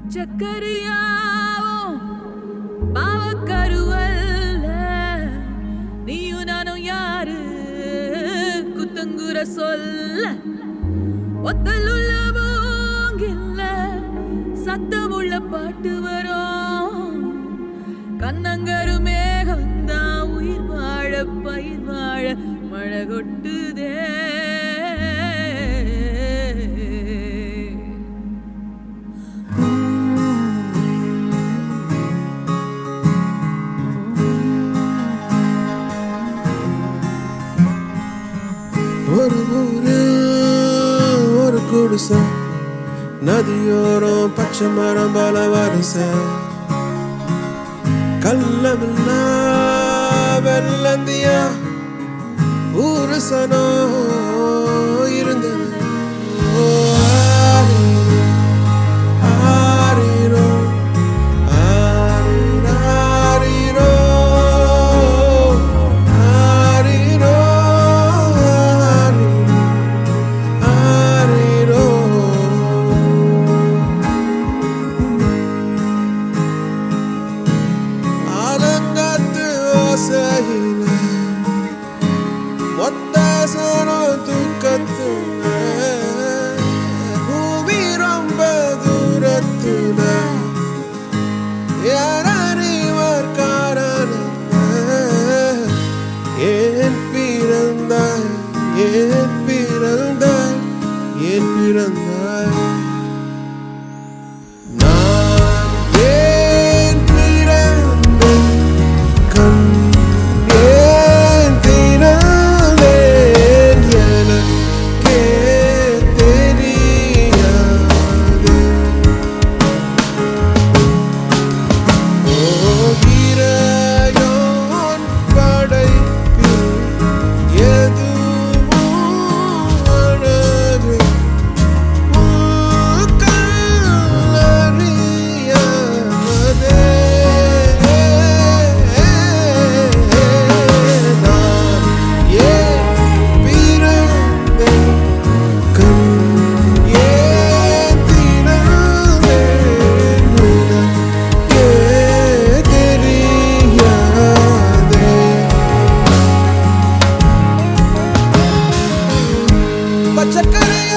பச்சக்கரியாவும் பாவக்கருவல்ல நீயும் நானும் யாரு குத்தங்குற சொல்ல ஒத்தலுள்ள மூங்கில்ல சத்தமுள்ள பாட்டு வரும் கண்ணங்கரு மேகம்தான் உயிர் வாழ பயிர் வாழ மழை கொட்டுதே ஒரு ஊரு ஒரு குடிசை நதியோரம் பச்சை மரம் பல வரிசை கள்ளமில்லா வெள்ளந்தியா ஊரு சனோ இருந்தது ஆரிரோ ஆரிரோ ஆரிரோ ஆரிரோ ஆலங்காத்து ஓசையில ஒத்தாசனோ தூக்கத்துல பூமி ரொம்ப தூரத்துல யாரறிவார் காரணம் ஏன் பிறந்தாய் ஏன் பிறந்தாய் ஏன் பிறந்தாய் நான் ஏன் பிறந்தேன் கண் ஏன் திறந்தேன் எனக்கே தெரியாது ஓகிரையோன் படைப்பில் எதுவும் அழகு கல்லறியாதே நான் ஏன் பிறந்தேன் கண் ஏன் திறந்தேன் உனக்கே தெரியாதே பச்சக்கரையா